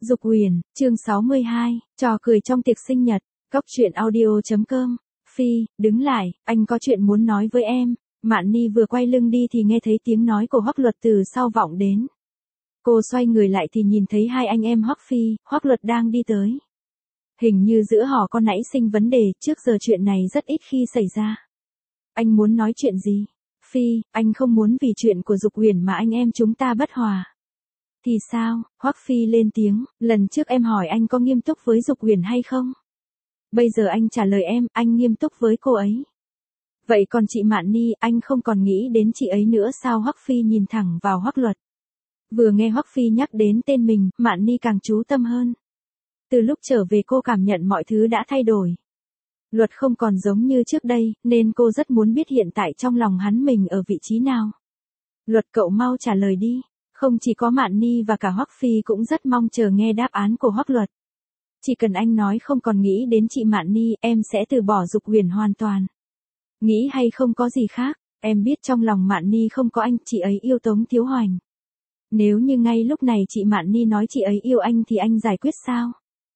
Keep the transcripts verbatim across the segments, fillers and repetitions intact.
Dục Huyền, chương sáu mươi hai, trò cười trong tiệc sinh nhật, cốc truyện audio chấm com. Phi, đứng lại, anh có chuyện muốn nói với em. Mạn Ni vừa quay lưng đi thì nghe thấy tiếng nói của Hoắc Luật từ sau vọng đến. Cô xoay người lại thì nhìn thấy hai anh em Hoắc Phi, Hoắc Luật đang đi tới. Hình như giữa họ có nảy sinh vấn đề, trước giờ chuyện này rất ít khi xảy ra. Anh muốn nói chuyện gì? Phi, anh không muốn vì chuyện của Dục Huyền mà anh em chúng ta bất hòa. Thì sao? Hoắc Phi lên tiếng, lần trước em hỏi anh có nghiêm túc với Dục Huyền hay không? Bây giờ anh trả lời em, anh nghiêm túc với cô ấy. Vậy còn chị Mạn Ni, anh không còn nghĩ đến chị ấy nữa sao? Hoắc Phi nhìn thẳng vào Hoắc Luật. Vừa nghe Hoắc Phi nhắc đến tên mình, Mạn Ni càng chú tâm hơn. Từ lúc trở về cô cảm nhận mọi thứ đã thay đổi. Luật không còn giống như trước đây, nên cô rất muốn biết hiện tại trong lòng hắn mình ở vị trí nào. Luật, cậu mau trả lời đi. Không chỉ có Mạn Ni và cả Hoắc Phi cũng rất mong chờ nghe đáp án của Hoắc Luật. Chỉ cần anh nói không còn nghĩ đến chị Mạn Ni, em sẽ từ bỏ Dục Huyền hoàn toàn. Nghĩ hay không có gì khác, em biết trong lòng Mạn Ni không có anh, chị ấy yêu Tống Thiếu Hoành. Nếu như ngay lúc này chị Mạn Ni nói chị ấy yêu anh thì anh giải quyết sao?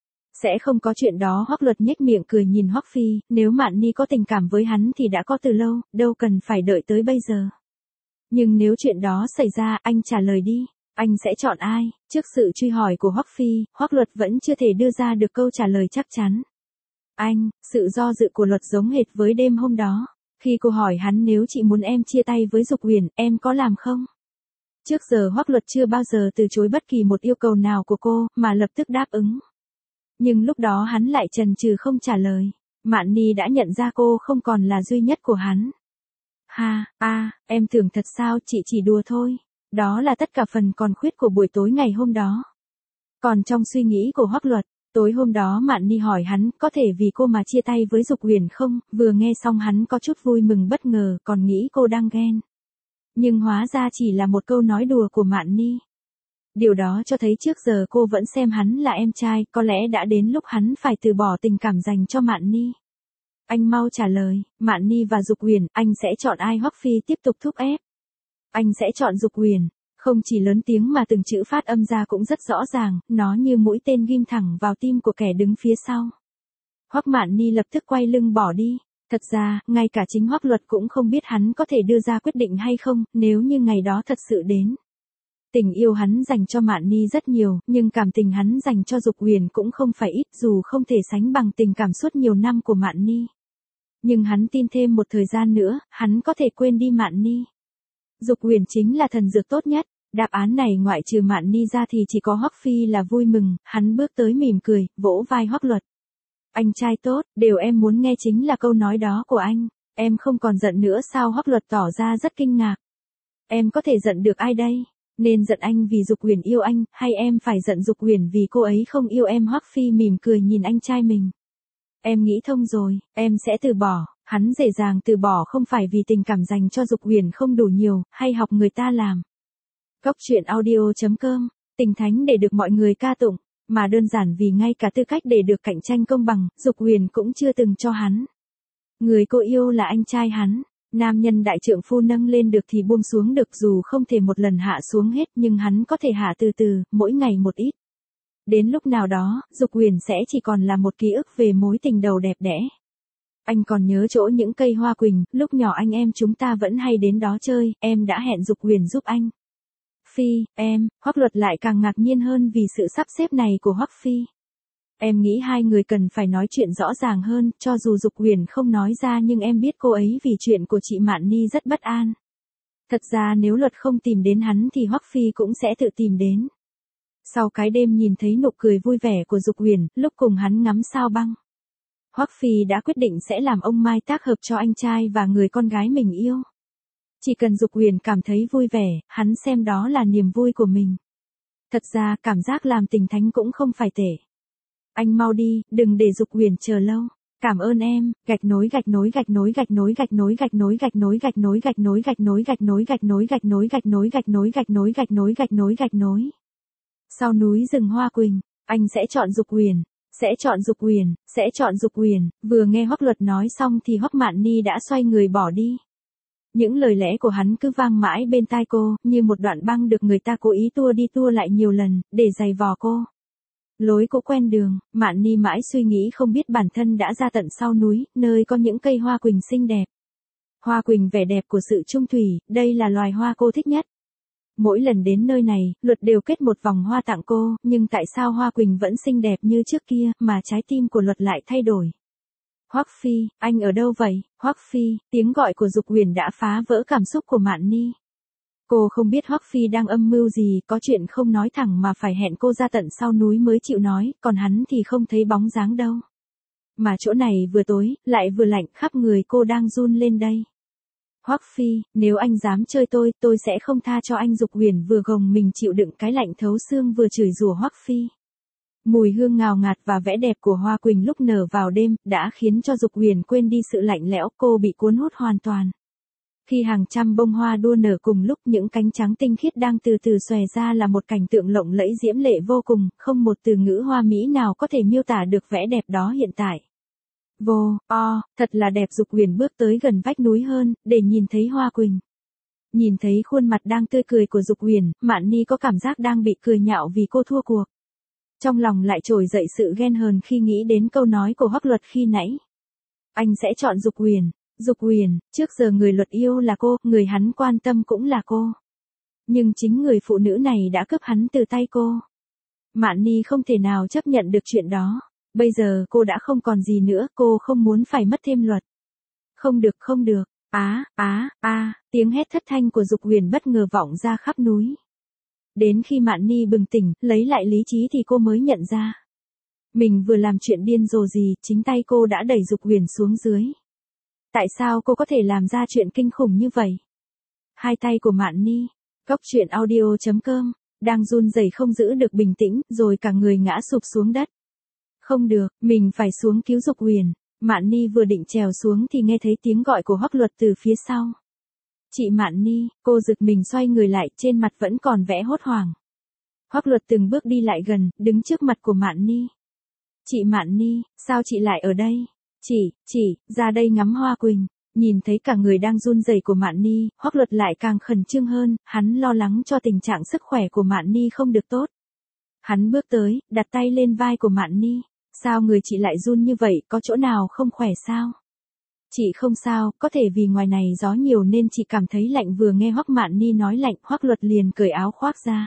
Sẽ không có chuyện đó. Hoắc Luật nhếch miệng cười nhìn Hoắc Phi, nếu Mạn Ni có tình cảm với hắn thì đã có từ lâu, đâu cần phải đợi tới bây giờ. Nhưng nếu chuyện đó xảy ra, anh trả lời đi, anh sẽ chọn ai? Trước sự truy hỏi của Hoắc Phi, Hoắc Luật vẫn chưa thể đưa ra được câu trả lời chắc chắn. Anh, sự do dự của Luật giống hệt với đêm hôm đó, khi cô hỏi hắn nếu chị muốn em chia tay với Dục Huyền, em có làm không? Trước giờ Hoắc Luật chưa bao giờ từ chối bất kỳ một yêu cầu nào của cô, mà lập tức đáp ứng. Nhưng lúc đó hắn lại chần chừ không trả lời. Mạn Ni đã nhận ra cô không còn là duy nhất của hắn. Ha, a, em tưởng thật sao? Chị chỉ đùa thôi. Đó là tất cả phần còn khuyết của buổi tối ngày hôm đó. Còn trong suy nghĩ của Hoắc Luật, tối hôm đó Mạn Ni hỏi hắn có thể vì cô mà chia tay với Dục Huyền không? Vừa nghe xong hắn có chút vui mừng bất ngờ, còn nghĩ cô đang ghen. Nhưng hóa ra chỉ là một câu nói đùa của Mạn Ni. Điều đó cho thấy trước giờ cô vẫn xem hắn là em trai, có lẽ đã đến lúc hắn phải từ bỏ tình cảm dành cho Mạn Ni. Anh mau trả lời, Mạn Ni và Dục Huyền, anh sẽ chọn ai? Hoắc Phi tiếp tục thúc ép. Anh sẽ chọn Dục Huyền. Không chỉ lớn tiếng mà từng chữ phát âm ra cũng rất rõ ràng, nó như mũi tên ghim thẳng vào tim của kẻ đứng phía sau. Hoắc Mạn Ni lập tức quay lưng bỏ đi. Thật ra, ngay cả chính Hoắc Luật cũng không biết hắn có thể đưa ra quyết định hay không, nếu như ngày đó thật sự đến. Tình yêu hắn dành cho Mạn Ni rất nhiều, nhưng cảm tình hắn dành cho Dục Huyền cũng không phải ít, dù không thể sánh bằng tình cảm suốt nhiều năm của Mạn Ni. Nhưng hắn tin thêm một thời gian nữa, hắn có thể quên đi Mạn Ni. Dục Huyền chính là thần dược tốt nhất. Đáp án này ngoại trừ Mạn Ni ra thì chỉ có Hoắc Phi là vui mừng. Hắn bước tới mỉm cười, vỗ vai Hoắc Luật. Anh trai tốt, điều em muốn nghe chính là câu nói đó của anh. Em không còn giận nữa sao? Hoắc Luật tỏ ra rất kinh ngạc. Em có thể giận được ai đây? Nên giận anh vì Dục Huyền yêu anh, hay em phải giận Dục Huyền vì cô ấy không yêu em? Hoắc Phi mỉm cười nhìn anh trai mình. Em nghĩ thông rồi, em sẽ từ bỏ. Hắn dễ dàng từ bỏ không phải vì tình cảm dành cho Dục Huyền không đủ nhiều, hay học người ta làm. Cốc truyện audio chấm com, tình thánh để được mọi người ca tụng, mà đơn giản vì ngay cả tư cách để được cạnh tranh công bằng, Dục Huyền cũng chưa từng cho hắn. Người cô yêu là anh trai hắn. Nam nhân đại trượng phu nâng lên được thì buông xuống được, dù không thể một lần hạ xuống hết nhưng hắn có thể hạ từ từ, mỗi ngày một ít. Đến lúc nào đó, Dục Huyền sẽ chỉ còn là một ký ức về mối tình đầu đẹp đẽ. Anh còn nhớ chỗ những cây hoa quỳnh, lúc nhỏ anh em chúng ta vẫn hay đến đó chơi, em đã hẹn Dục Huyền giúp anh. Phi, em, Hoắc Luật lại càng ngạc nhiên hơn vì sự sắp xếp này của Hoắc Phi. Em nghĩ hai người cần phải nói chuyện rõ ràng hơn, cho dù Dục Huyền không nói ra nhưng em biết cô ấy vì chuyện của chị Mạn Ni rất bất an. Thật ra nếu Luật không tìm đến hắn thì Hoắc Phi cũng sẽ tự tìm đến. Sau cái đêm nhìn thấy nụ cười vui vẻ của Dục Huyền, lúc cùng hắn ngắm sao băng, Hoắc Phi đã quyết định sẽ làm ông mai tác hợp cho anh trai và người con gái mình yêu. Chỉ cần Dục Huyền cảm thấy vui vẻ, hắn xem đó là niềm vui của mình. Thật ra cảm giác làm tình thánh cũng không phải tệ. Anh mau đi, đừng để Dục Huyền chờ lâu. Cảm ơn em, gạch nối gạch nối gạch nối gạch nối gạch nối gạch nối gạch nối gạch nối gạch nối gạch nối gạch nối gạch nối gạch nối gạch nối gạch nối gạch nối gạch nối gạch nối gạch nối. Sau núi rừng hoa quỳnh, anh sẽ chọn Dục Huyền, sẽ chọn Dục Huyền, sẽ chọn Dục Huyền. Vừa nghe Hoắc Luật nói xong thì Hoắc Mạn Ni đã xoay người bỏ đi. Những lời lẽ của hắn cứ vang mãi bên tai cô, như một đoạn băng được người ta cố ý tua đi tua lại nhiều lần, để giày vò cô. Lối cũ quen đường, Mạn Ni mãi suy nghĩ không biết bản thân đã ra tận sau núi, nơi có những cây hoa quỳnh xinh đẹp. Hoa quỳnh vẻ đẹp của sự chung thủy, đây là loài hoa cô thích nhất. Mỗi lần đến nơi này, Luật đều kết một vòng hoa tặng cô, nhưng tại sao hoa quỳnh vẫn xinh đẹp như trước kia, mà trái tim của Luật lại thay đổi? Hoắc Phi, anh ở đâu vậy? Hoắc Phi, tiếng gọi của Dục Huyền đã phá vỡ cảm xúc của Mạn Ni. Cô không biết Hoắc Phi đang âm mưu gì, có chuyện không nói thẳng mà phải hẹn cô ra tận sau núi mới chịu nói, còn hắn thì không thấy bóng dáng đâu. Mà chỗ này vừa tối, lại vừa lạnh, khắp người cô đang run lên đây. Hoắc Phi, nếu anh dám chơi tôi, tôi sẽ không tha cho anh. Dục Huyền vừa gồng mình chịu đựng cái lạnh thấu xương vừa chửi rủa Hoắc Phi. Mùi hương ngào ngạt và vẻ đẹp của hoa quỳnh lúc nở vào đêm, đã khiến cho Dục Huyền quên đi sự lạnh lẽo, cô bị cuốn hút hoàn toàn. Khi hàng trăm bông hoa đua nở cùng lúc, những cánh trắng tinh khiết đang từ từ xòe ra là một cảnh tượng lộng lẫy diễm lệ vô cùng, không một từ ngữ hoa mỹ nào có thể miêu tả được vẻ đẹp đó hiện tại. Vô, o, thật là đẹp. Dục Huyền bước tới gần vách núi hơn, để nhìn thấy hoa quỳnh. Nhìn thấy khuôn mặt đang tươi cười của Dục Huyền, Mạn Ni có cảm giác đang bị cười nhạo vì cô thua cuộc. Trong lòng lại trồi dậy sự ghen hờn khi nghĩ đến câu nói của Hoắc Luật khi nãy. Anh sẽ chọn Dục Huyền. Dục Huyền, trước giờ người Luật yêu là cô, người hắn quan tâm cũng là cô. Nhưng chính người phụ nữ này đã cướp hắn từ tay cô. Mạn Ni không thể nào chấp nhận được chuyện đó. Bây giờ cô đã không còn gì nữa, cô không muốn phải mất thêm Luật. Không được, không được. Á, á, a, tiếng hét thất thanh của Dục Huyền bất ngờ vọng ra khắp núi. Đến khi Mạn Ni bừng tỉnh, lấy lại lý trí thì cô mới nhận ra. Mình vừa làm chuyện điên rồ gì, chính tay cô đã đẩy Dục Huyền xuống dưới. Tại sao cô có thể làm ra chuyện kinh khủng như vậy? Hai tay của Mạn Ni, Cốc Truyện Audio chấm com, đang run rẩy không giữ được bình tĩnh, rồi cả người ngã sụp xuống đất. Không được, mình phải xuống cứu Dục Huyền. Mạn Ni vừa định trèo xuống thì nghe thấy tiếng gọi của Hoắc Luật từ phía sau. Chị Mạn Ni, cô giật mình xoay người lại, trên mặt vẫn còn vẻ hốt hoảng. Hoắc Luật từng bước đi lại gần, đứng trước mặt của Mạn Ni. Chị Mạn Ni, sao chị lại ở đây? Chị, chị, ra đây ngắm hoa quỳnh. Nhìn thấy cả người đang run rẩy của Mạn Ni, Hoắc Luật lại càng khẩn trương hơn, hắn lo lắng cho tình trạng sức khỏe của Mạn Ni không được tốt. Hắn bước tới, đặt tay lên vai của Mạn Ni. Sao người chị lại run như vậy, có chỗ nào không khỏe sao? Chị không sao, có thể vì ngoài này gió nhiều nên chị cảm thấy lạnh. Vừa nghe Hoắc Mạn Ni nói lạnh, Hoắc Luật liền cởi áo khoác ra.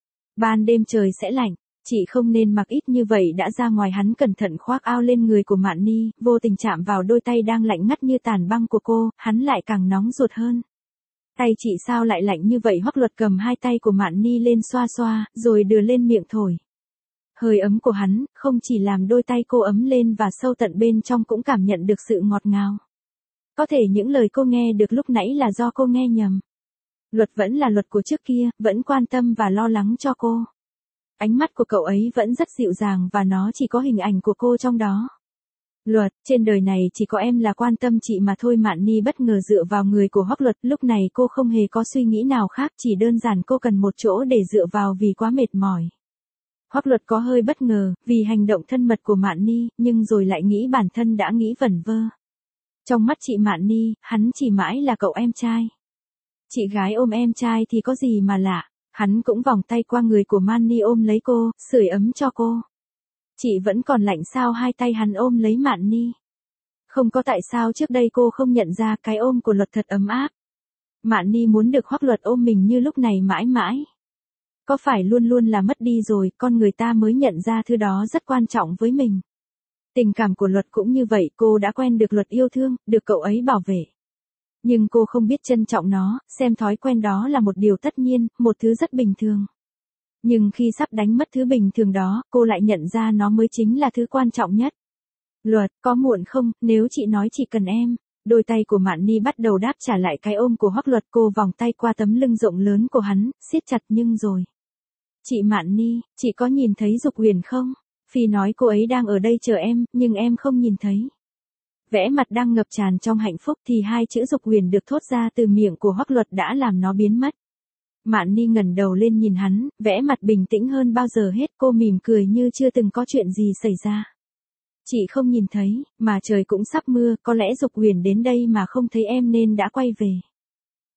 Ban đêm trời sẽ lạnh, chị không nên mặc ít như vậy đã ra ngoài. Hắn cẩn thận khoác áo lên người của Mạn Ni, vô tình chạm vào đôi tay đang lạnh ngắt như tàn băng của cô, hắn lại càng nóng ruột hơn. Tay chị sao lại lạnh như vậy? Hoắc Luật cầm hai tay của Mạn Ni lên xoa xoa, rồi đưa lên miệng thổi. Hơi ấm của hắn, không chỉ làm đôi tay cô ấm lên và sâu tận bên trong cũng cảm nhận được sự ngọt ngào. Có thể những lời cô nghe được lúc nãy là do cô nghe nhầm. Luật vẫn là Luật của trước kia, vẫn quan tâm và lo lắng cho cô. Ánh mắt của cậu ấy vẫn rất dịu dàng và nó chỉ có hình ảnh của cô trong đó. Luật, trên đời này chỉ có em là quan tâm chị mà thôi. Mạn Ni bất ngờ dựa vào người của Hoắc Luật, lúc này cô không hề có suy nghĩ nào khác, chỉ đơn giản cô cần một chỗ để dựa vào vì quá mệt mỏi. Hoắc Luật có hơi bất ngờ, vì hành động thân mật của Mạn Ni, nhưng rồi lại nghĩ bản thân đã nghĩ vẩn vơ. Trong mắt chị Mạn Ni, hắn chỉ mãi là cậu em trai. Chị gái ôm em trai thì có gì mà lạ. Hắn cũng vòng tay qua người của Mạn Ni ôm lấy cô, sưởi ấm cho cô. Chị vẫn còn lạnh sao? Hai tay hắn ôm lấy Mạn Ni. Không có tại sao trước đây cô không nhận ra cái ôm của Luật thật ấm áp. Mạn Ni muốn được Hoắc Luật ôm mình như lúc này mãi mãi. Có phải luôn luôn là mất đi rồi, con người ta mới nhận ra thứ đó rất quan trọng với mình. Tình cảm của Luật cũng như vậy, cô đã quen được Luật yêu thương, được cậu ấy bảo vệ. Nhưng cô không biết trân trọng nó, xem thói quen đó là một điều tất nhiên, một thứ rất bình thường. Nhưng khi sắp đánh mất thứ bình thường đó, cô lại nhận ra nó mới chính là thứ quan trọng nhất. Luật, có muộn không, nếu chị nói chỉ cần em. Đôi tay của Mạn Ni bắt đầu đáp trả lại cái ôm của Hoắc Luật, cô vòng tay qua tấm lưng rộng lớn của hắn, siết chặt. Nhưng rồi. Chị Mạn Ni, chị có nhìn thấy Dục Huyền không? Phi nói cô ấy đang ở đây chờ em, nhưng em không nhìn thấy. Vẻ mặt đang ngập tràn trong hạnh phúc thì hai chữ Dục Huyền được thốt ra từ miệng của Hoắc Luật đã làm nó biến mất. Mạn Ni ngẩng đầu lên nhìn hắn, vẻ mặt bình tĩnh hơn bao giờ hết, cô mỉm cười như chưa từng có chuyện gì xảy ra. Chị không nhìn thấy, mà trời cũng sắp mưa, có lẽ Dục Huyền đến đây mà không thấy em nên đã quay về.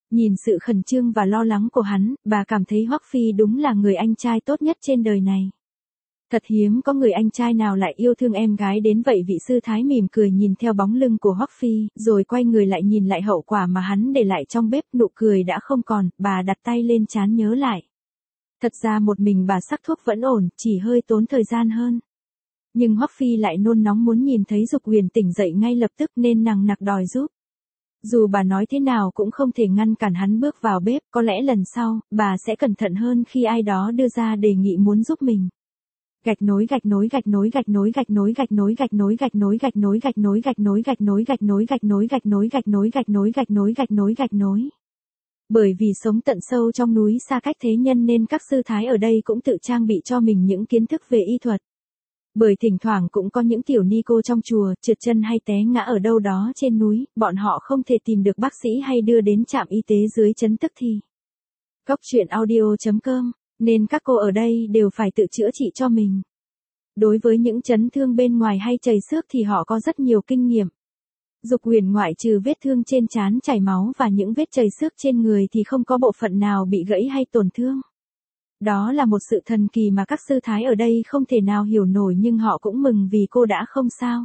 Nhìn sự khẩn trương và lo lắng của hắn, bà cảm thấy Hoắc Phi đúng là người anh trai tốt nhất trên đời này. Thật hiếm có người anh trai nào lại yêu thương em gái đến vậy. Vị sư thái mỉm cười nhìn theo bóng lưng của Hoắc Phi, rồi quay người lại nhìn lại hậu quả mà hắn để lại trong bếp. Nụ cười đã không còn, bà đặt tay lên trán nhớ lại. Thật ra một mình bà sắc thuốc vẫn ổn, chỉ hơi tốn thời gian hơn. Nhưng Hoắc Phi lại nôn nóng muốn nhìn thấy Dục Huyền tỉnh dậy ngay lập tức nên nằng nặc đòi giúp. Dù bà nói thế nào cũng không thể ngăn cản hắn bước vào bếp, có lẽ lần sau, bà sẽ cẩn thận hơn khi ai đó đưa ra đề nghị muốn giúp mình. Gạch nối gạch nối gạch nối gạch nối gạch nối gạch nối gạch nối gạch nối gạch nối gạch nối gạch nối gạch nối gạch nối gạch nối gạch nối gạch nối gạch nối gạch nối gạch nối gạch nối. Bởi vì sống tận sâu trong núi xa cách thế nhân nên các sư thái ở đây cũng tự trang bị cho mình những kiến thức về y thuật. Bởi thỉnh thoảng cũng có những tiểu ni cô trong chùa trượt chân hay té ngã ở đâu đó trên núi, bọn họ không thể tìm được bác sĩ hay đưa đến trạm y tế dưới trấn tức thì. Cốc truyện audio chấm com, nên các cô ở đây đều phải tự chữa trị cho mình. Đối với những chấn thương bên ngoài hay chảy xước thì họ có rất nhiều kinh nghiệm. Dục Huyền ngoại trừ vết thương trên trán chảy máu và những vết chảy xước trên người thì không có bộ phận nào bị gãy hay tổn thương. Đó là một sự thần kỳ mà các sư thái ở đây không thể nào hiểu nổi, nhưng họ cũng mừng vì cô đã không sao.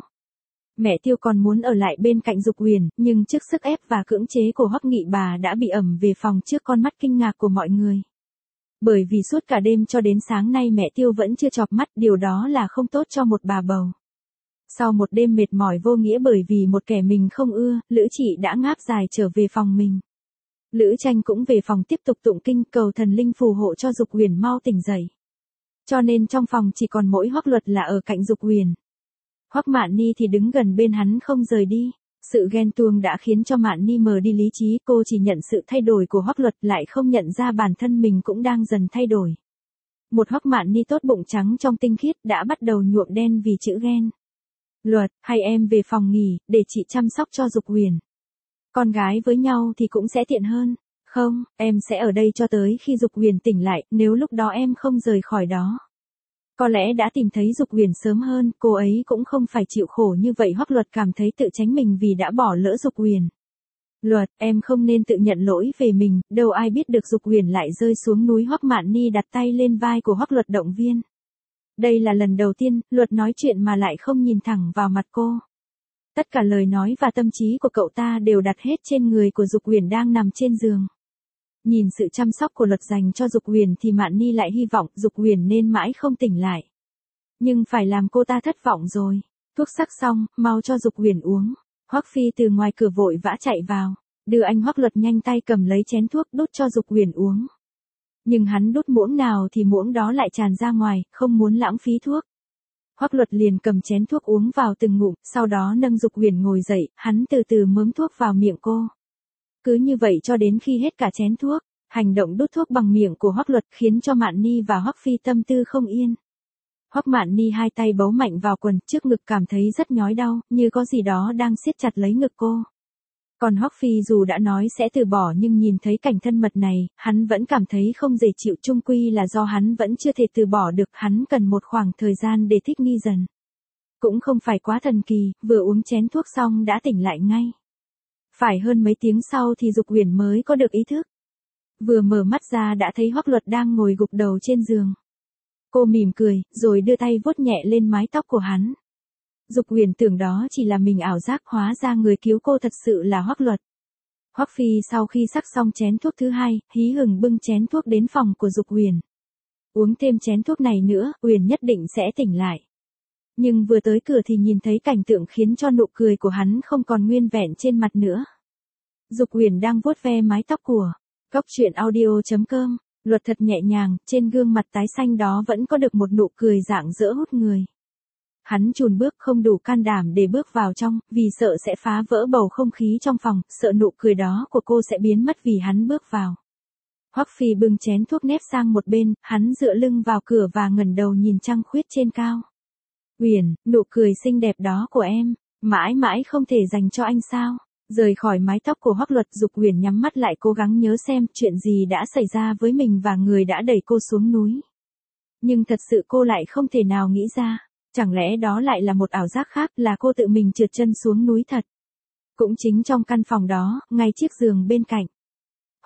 Mẹ Tiêu còn muốn ở lại bên cạnh Dục Huyền, nhưng trước sức ép và cưỡng chế của Hoắc Nghị bà đã bị ẩm về phòng trước con mắt kinh ngạc của mọi người. Bởi vì suốt cả đêm cho đến sáng nay mẹ Tiêu vẫn chưa chợp mắt, điều đó là không tốt cho một bà bầu. Sau một đêm mệt mỏi vô nghĩa bởi vì một kẻ mình không ưa, Lữ Chị đã ngáp dài trở về phòng mình. Lữ Tranh cũng về phòng tiếp tục tụng kinh cầu thần linh phù hộ cho Dục Huyền mau tỉnh dậy. Cho nên trong phòng chỉ còn mỗi Hoắc Luật là ở cạnh Dục Huyền. Hoắc Mạn Ni thì đứng gần bên hắn không rời đi. Sự ghen tuông đã khiến cho Mạn Ni mờ đi lý trí, cô chỉ nhận sự thay đổi của Hoắc Luật lại không nhận ra bản thân mình cũng đang dần thay đổi. Một Hoắc Mạn Ni tốt bụng trắng trong tinh khiết đã bắt đầu nhuộm đen vì chữ ghen. Luật, hay em về phòng nghỉ, để chị chăm sóc cho Dục Huyền. Con gái với nhau thì cũng sẽ tiện hơn. Không, em sẽ ở đây cho tới khi Dục Huyền tỉnh lại, nếu lúc đó em không rời khỏi đó. Có lẽ đã tìm thấy Dục Huyền sớm hơn, cô ấy cũng không phải chịu khổ như vậy. Hoắc Luật cảm thấy tự tránh mình vì đã bỏ lỡ Dục Huyền. Luật, em không nên tự nhận lỗi về mình, đâu ai biết được Dục Huyền lại rơi xuống núi. Hoắc Mạn Ni đặt tay lên vai của Hoắc Luật động viên. Đây là lần đầu tiên, Luật nói chuyện mà lại không nhìn thẳng vào mặt cô. Tất cả lời nói và tâm trí của cậu ta đều đặt hết trên người của Dục Huyền đang nằm trên giường. Nhìn sự chăm sóc của Luật dành cho Dục Huyền thì Mạn Ni lại hy vọng Dục Huyền nên mãi không tỉnh lại. Nhưng phải làm cô ta thất vọng rồi. Thuốc sắc xong, mau cho Dục Huyền uống. Hoắc Phi từ ngoài cửa vội vã chạy vào, đưa anh Hoắc Luật nhanh tay cầm lấy chén thuốc đút cho Dục Huyền uống. Nhưng hắn đút muỗng nào thì muỗng đó lại tràn ra ngoài, không muốn lãng phí thuốc. Hoắc Luật liền cầm chén thuốc uống vào từng ngụm, sau đó nâng Dục Huyền ngồi dậy, hắn từ từ mớm thuốc vào miệng cô. Cứ như vậy cho đến khi hết cả chén thuốc, hành động đút thuốc bằng miệng của Hoắc Luật khiến cho Mạn Ni và Hoắc Phi tâm tư không yên. Hoắc Mạn Ni hai tay bấu mạnh vào quần, trước ngực cảm thấy rất nhói đau, như có gì đó đang siết chặt lấy ngực cô. Còn Hoắc Phi dù đã nói sẽ từ bỏ nhưng nhìn thấy cảnh thân mật này, hắn vẫn cảm thấy không dễ chịu, chung quy là do hắn vẫn chưa thể từ bỏ được, hắn cần một khoảng thời gian để thích nghi dần. Cũng không phải quá thần kỳ, vừa uống chén thuốc xong đã tỉnh lại ngay. Phải hơn mấy tiếng sau thì Dục Huyền mới có được ý thức. Vừa mở mắt ra đã thấy Hoắc Luật đang ngồi gục đầu trên giường. Cô mỉm cười, rồi đưa tay vuốt nhẹ lên mái tóc của hắn. Dục Huyền tưởng đó chỉ là mình ảo giác, hóa ra người cứu cô thật sự là Hoắc Luật. Hoắc Phi sau khi sắc xong chén thuốc thứ hai, hí hửng bưng chén thuốc đến phòng của Dục Huyền. Uống thêm chén thuốc này nữa, Huyền nhất định sẽ tỉnh lại. Nhưng vừa tới cửa thì nhìn thấy cảnh tượng khiến cho nụ cười của hắn không còn nguyên vẹn trên mặt nữa. Dục Huyền đang vuốt ve mái tóc của Cốc truyện audio chấm com, Luật thật nhẹ nhàng, trên gương mặt tái xanh đó vẫn có được một nụ cười rạng rỡ hút người. Hắn chùn bước không đủ can đảm để bước vào trong, vì sợ sẽ phá vỡ bầu không khí trong phòng, sợ nụ cười đó của cô sẽ biến mất vì hắn bước vào. Hoắc Phi bưng chén thuốc nép sang một bên, hắn dựa lưng vào cửa và ngẩng đầu nhìn trăng khuyết trên cao. Huyền, nụ cười xinh đẹp đó của em, mãi mãi không thể dành cho anh sao? Rời khỏi mái tóc của Hoắc Luật, Dục Huyền nhắm mắt lại cố gắng nhớ xem chuyện gì đã xảy ra với mình và người đã đẩy cô xuống núi. Nhưng thật sự cô lại không thể nào nghĩ ra, chẳng lẽ đó lại là một ảo giác khác, là cô tự mình trượt chân xuống núi thật. Cũng chính trong căn phòng đó, ngay chiếc giường bên cạnh.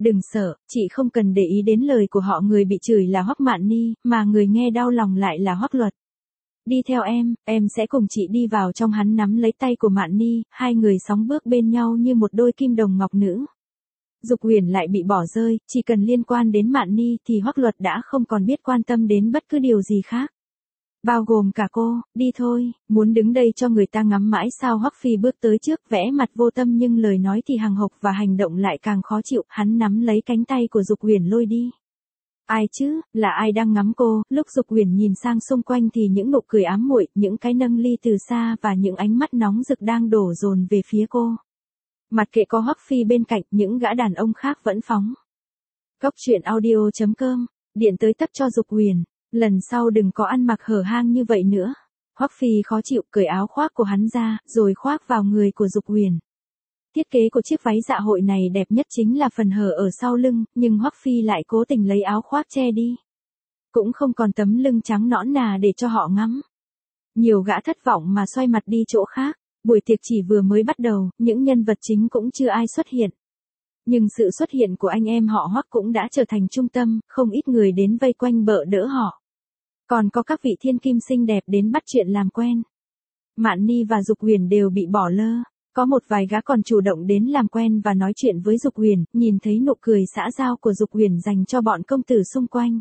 đừng sợ, chị không cần để ý đến lời của họ, người bị chửi là Hoắc Mạn Ni, mà người nghe đau lòng lại là Hoắc Luật. Đi theo em, em sẽ cùng chị đi vào trong. Hắn nắm lấy tay của Mạn Ni, hai người sóng bước bên nhau như một đôi kim đồng ngọc nữ. Dục Huyền lại bị bỏ rơi, chỉ cần liên quan đến Mạn Ni thì Hoắc Luật đã không còn biết quan tâm đến bất cứ điều gì khác. Bao gồm cả cô, đi thôi, muốn đứng đây cho người ta ngắm mãi sao? Hoắc Phi bước tới trước, vẽ mặt vô tâm nhưng lời nói thì hằng hộc và hành động lại càng khó chịu, hắn nắm lấy cánh tay của Dục Huyền lôi đi. Ai chứ, là ai đang ngắm cô? Lúc Dục Huyền nhìn sang xung quanh thì những nụ cười ám muội, những cái nâng ly từ xa và những ánh mắt nóng rực đang đổ dồn về phía cô. Mặc kệ có Hoắc Phi bên cạnh, những gã đàn ông khác vẫn phóng. Cốc truyện audio chấm com, điện tới tấp cho Dục Huyền. Lần sau đừng có ăn mặc hở hang như vậy nữa. Hoắc Phi khó chịu cởi áo khoác của hắn ra, rồi khoác vào người của Dục Huyền. Thiết kế của chiếc váy dạ hội này đẹp nhất chính là phần hở ở sau lưng, nhưng Hoắc Phi lại cố tình lấy áo khoác che đi. Cũng không còn tấm lưng trắng nõn nà để cho họ ngắm. Nhiều gã thất vọng mà xoay mặt đi chỗ khác. Buổi tiệc chỉ vừa mới bắt đầu, những nhân vật chính cũng chưa ai xuất hiện. Nhưng sự xuất hiện của anh em họ Hoắc cũng đã trở thành trung tâm, không ít người đến vây quanh bợ đỡ họ. Còn có các vị thiên kim xinh đẹp đến bắt chuyện làm quen. Mạn Ni và Dục Huyền đều bị bỏ lơ. Có một vài gã còn chủ động đến làm quen và nói chuyện với Dục Huyền, nhìn thấy nụ cười xã giao của Dục Huyền dành cho bọn công tử xung quanh.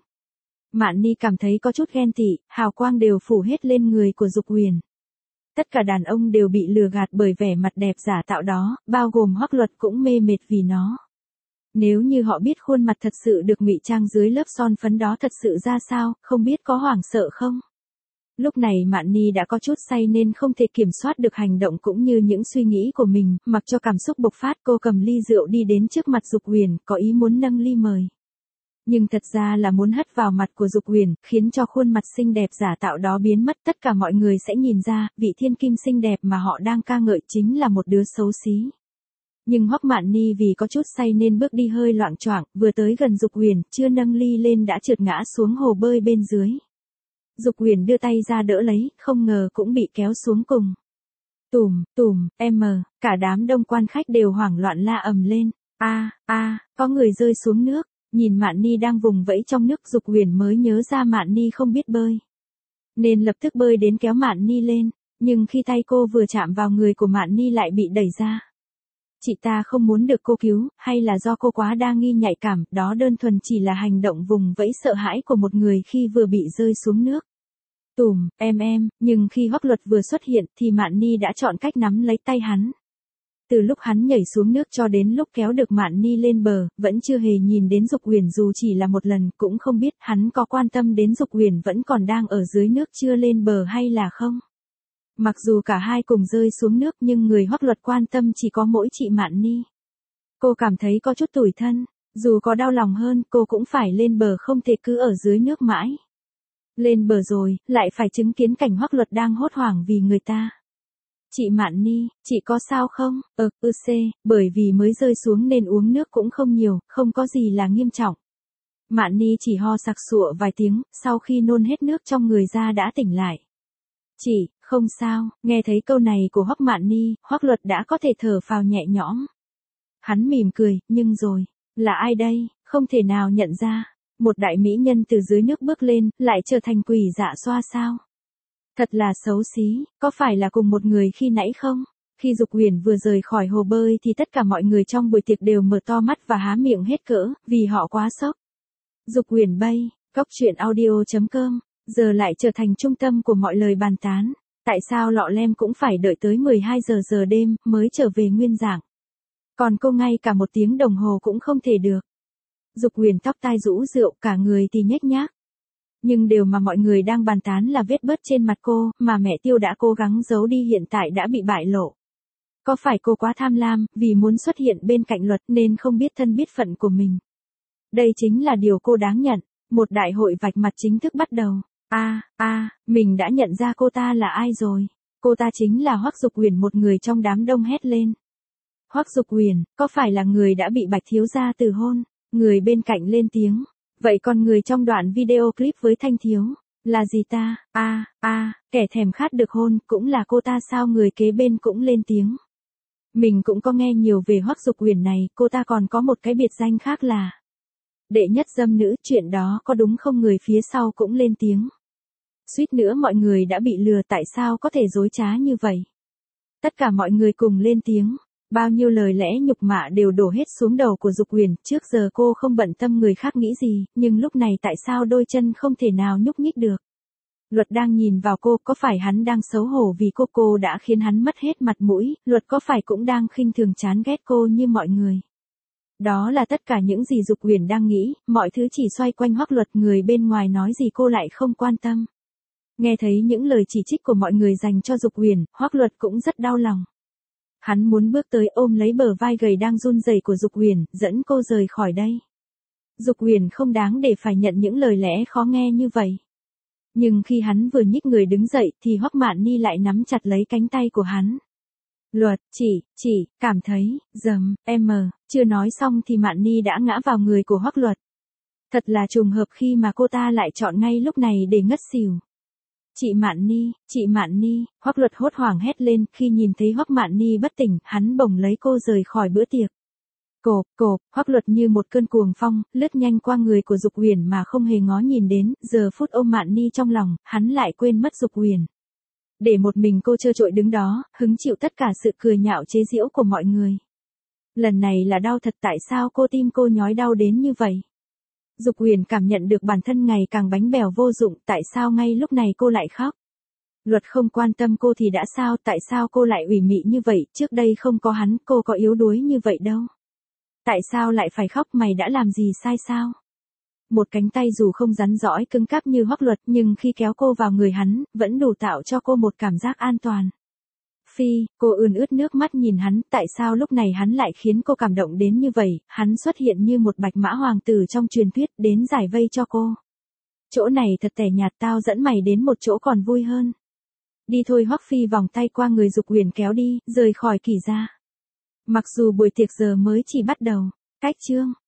Mạn Ni cảm thấy có chút ghen tị, hào quang đều phủ hết lên người của Dục Huyền. Tất cả đàn ông đều bị lừa gạt bởi vẻ mặt đẹp giả tạo đó, bao gồm Hoắc Luật cũng mê mệt vì nó. Nếu như họ biết khuôn mặt thật sự được ngụy trang dưới lớp son phấn đó thật sự ra sao, không biết có hoảng sợ không? Lúc này Mạn Ni đã có chút say nên không thể kiểm soát được hành động cũng như những suy nghĩ của mình, mặc cho cảm xúc bộc phát, cô cầm ly rượu đi đến trước mặt Dục Huyền, có ý muốn nâng ly mời. Nhưng thật ra là muốn hất vào mặt của Dục Huyền, khiến cho khuôn mặt xinh đẹp giả tạo đó biến mất. Tất cả mọi người sẽ nhìn ra, vị thiên kim xinh đẹp mà họ đang ca ngợi chính là một đứa xấu xí. Nhưng Hoắc Mạn Ni vì có chút say nên bước đi hơi loạng choạng, vừa tới gần Dục Huyền, chưa nâng ly lên đã trượt ngã xuống hồ bơi bên dưới. Dục Huyền đưa tay ra đỡ lấy, không ngờ cũng bị kéo xuống cùng. Tùm, tùm, em, cả đám đông quan khách đều hoảng loạn la ầm lên. A, a, có người rơi xuống nước. Nhìn Mạn Ni đang vùng vẫy trong nước, Dục Huyền mới nhớ ra Mạn Ni không biết bơi. Nên lập tức bơi đến kéo Mạn Ni lên, nhưng khi tay cô vừa chạm vào người của Mạn Ni lại bị đẩy ra. Chị ta không muốn được cô cứu, hay là do cô quá đa nghi nhạy cảm, đó đơn thuần chỉ là hành động vùng vẫy sợ hãi của một người khi vừa bị rơi xuống nước. Tùm, em em, nhưng khi Hoắc Luật vừa xuất hiện thì Mạn Ni đã chọn cách nắm lấy tay hắn. Từ lúc hắn nhảy xuống nước cho đến lúc kéo được Mạn Ni lên bờ, vẫn chưa hề nhìn đến Dục Huyền dù chỉ là một lần, cũng không biết hắn có quan tâm đến Dục Huyền vẫn còn đang ở dưới nước chưa lên bờ hay là không. Mặc dù cả hai cùng rơi xuống nước nhưng người Hoắc Luật quan tâm chỉ có mỗi chị Mạn Ni. Cô cảm thấy có chút tủi thân, dù có đau lòng hơn cô cũng phải lên bờ, không thể cứ ở dưới nước mãi. Lên bờ rồi, lại phải chứng kiến cảnh Hoắc Luật đang hốt hoảng vì người ta. Chị Mạn Ni, chị có sao không? Ờ, ư c, bởi vì mới rơi xuống nên uống nước cũng không nhiều, không có gì là nghiêm trọng. Mạn Ni chỉ ho sặc sụa vài tiếng, sau khi nôn hết nước trong người ra đã tỉnh lại. Chị, không sao, nghe thấy câu này của Hoắc Mạn Ni, Hoắc Luật đã có thể thở phào nhẹ nhõm. Hắn mỉm cười, nhưng rồi, là ai đây, không thể nào nhận ra. Một đại mỹ nhân từ dưới nước bước lên, lại trở thành quỷ dạ xoa sao? Thật là xấu xí, có phải là cùng một người khi nãy không? Khi Dục Huyền vừa rời khỏi hồ bơi thì tất cả mọi người trong buổi tiệc đều mở to mắt và há miệng hết cỡ, vì họ quá sốc. Dục Huyền bay, cốc truyện audio chấm com, giờ lại trở thành trung tâm của mọi lời bàn tán. Tại sao Lọ Lem cũng phải đợi tới mười hai giờ giờ đêm mới trở về nguyên dạng? Còn cô ngay cả một tiếng đồng hồ cũng không thể được. Dục Huyền tóc tai rũ rượu, cả người thì nhếch nhác. Nhưng điều mà mọi người đang bàn tán là vết bớt trên mặt cô, mà mẹ Tiêu đã cố gắng giấu đi hiện tại đã bị bại lộ. Có phải cô quá tham lam, vì muốn xuất hiện bên cạnh Luật nên không biết thân biết phận của mình? Đây chính là điều cô đáng nhận. Một đại hội vạch mặt chính thức bắt đầu. A, a, mình đã nhận ra cô ta là ai rồi. Cô ta chính là Hoắc Dục Huyền, một người trong đám đông hét lên. Hoắc Dục Huyền, có phải là người đã bị Bạch thiếu gia từ hôn? Người bên cạnh lên tiếng. Vậy còn người trong đoạn video clip với Thanh thiếu, là gì ta? A, a, kẻ thèm khát được hôn, cũng là cô ta sao? Người kế bên cũng lên tiếng. Mình cũng có nghe nhiều về Hoắc Dục Uyển này, cô ta còn có một cái biệt danh khác là đệ nhất dâm nữ, chuyện đó có đúng không? Người phía sau cũng lên tiếng. Suýt nữa mọi người đã bị lừa, tại sao có thể dối trá như vậy? Tất cả mọi người cùng lên tiếng, bao nhiêu lời lẽ nhục mạ đều đổ hết xuống đầu của Dục Uyển, trước giờ cô không bận tâm người khác nghĩ gì, nhưng lúc này tại sao đôi chân không thể nào nhúc nhích được? Luật đang nhìn vào cô, có phải hắn đang xấu hổ vì cô cô đã khiến hắn mất hết mặt mũi, Luật có phải cũng đang khinh thường chán ghét cô như mọi người? Đó là tất cả những gì Dục Uyển đang nghĩ, mọi thứ chỉ xoay quanh Hoắc Luật, người bên ngoài nói gì cô lại không quan tâm. Nghe thấy những lời chỉ trích của mọi người dành cho Dục Uyển, Hoắc Luật cũng rất đau lòng. Hắn muốn bước tới ôm lấy bờ vai gầy đang run rẩy của Dục Uyển, dẫn cô rời khỏi đây. Dục Uyển không đáng để phải nhận những lời lẽ khó nghe như vậy. Nhưng khi hắn vừa nhích người đứng dậy thì Hoắc Mạn Ni lại nắm chặt lấy cánh tay của hắn. Luật, chỉ, chỉ, cảm thấy, dầm, em mờ, chưa nói xong thì Mạn Ni đã ngã vào người của Hoắc Luật. Thật là trùng hợp khi mà cô ta lại chọn ngay lúc này để ngất xỉu. Chị Mạn Ni, chị Mạn Ni, Hoắc Luật hốt hoảng hét lên, khi nhìn thấy Hoắc Mạn Ni bất tỉnh, hắn bồng lấy cô rời khỏi bữa tiệc. Cộp, cộp, Hoắc Luật như một cơn cuồng phong, lướt nhanh qua người của Dục Uyển mà không hề ngó nhìn đến, giờ phút ôm Mạn Ni trong lòng, hắn lại quên mất Dục Uyển. Để một mình cô trơ trội đứng đó, hứng chịu tất cả sự cười nhạo chế giễu của mọi người. Lần này là đau thật, tại sao cô tim cô nhói đau đến như vậy? Dục Uyển cảm nhận được bản thân ngày càng bánh bèo vô dụng, tại sao ngay lúc này cô lại khóc? Luật không quan tâm cô thì đã sao, tại sao cô lại ủy mị như vậy, trước đây không có hắn, cô có yếu đuối như vậy đâu. Tại sao lại phải khóc, mày đã làm gì sai sao? Một cánh tay dù không rắn rõi cứng cáp như Hoắc Luật, nhưng khi kéo cô vào người hắn, vẫn đủ tạo cho cô một cảm giác an toàn. Phi, cô ươn ướt nước mắt nhìn hắn, tại sao lúc này hắn lại khiến cô cảm động đến như vậy, hắn xuất hiện như một bạch mã hoàng tử trong truyền thuyết, đến giải vây cho cô. Chỗ này thật tẻ nhạt, tao dẫn mày đến một chỗ còn vui hơn. Đi thôi. Hoắc Phi vòng tay qua người Dục Uyển kéo đi, rời khỏi Kỷ gia. Mặc dù buổi tiệc giờ mới chỉ bắt đầu, cách chương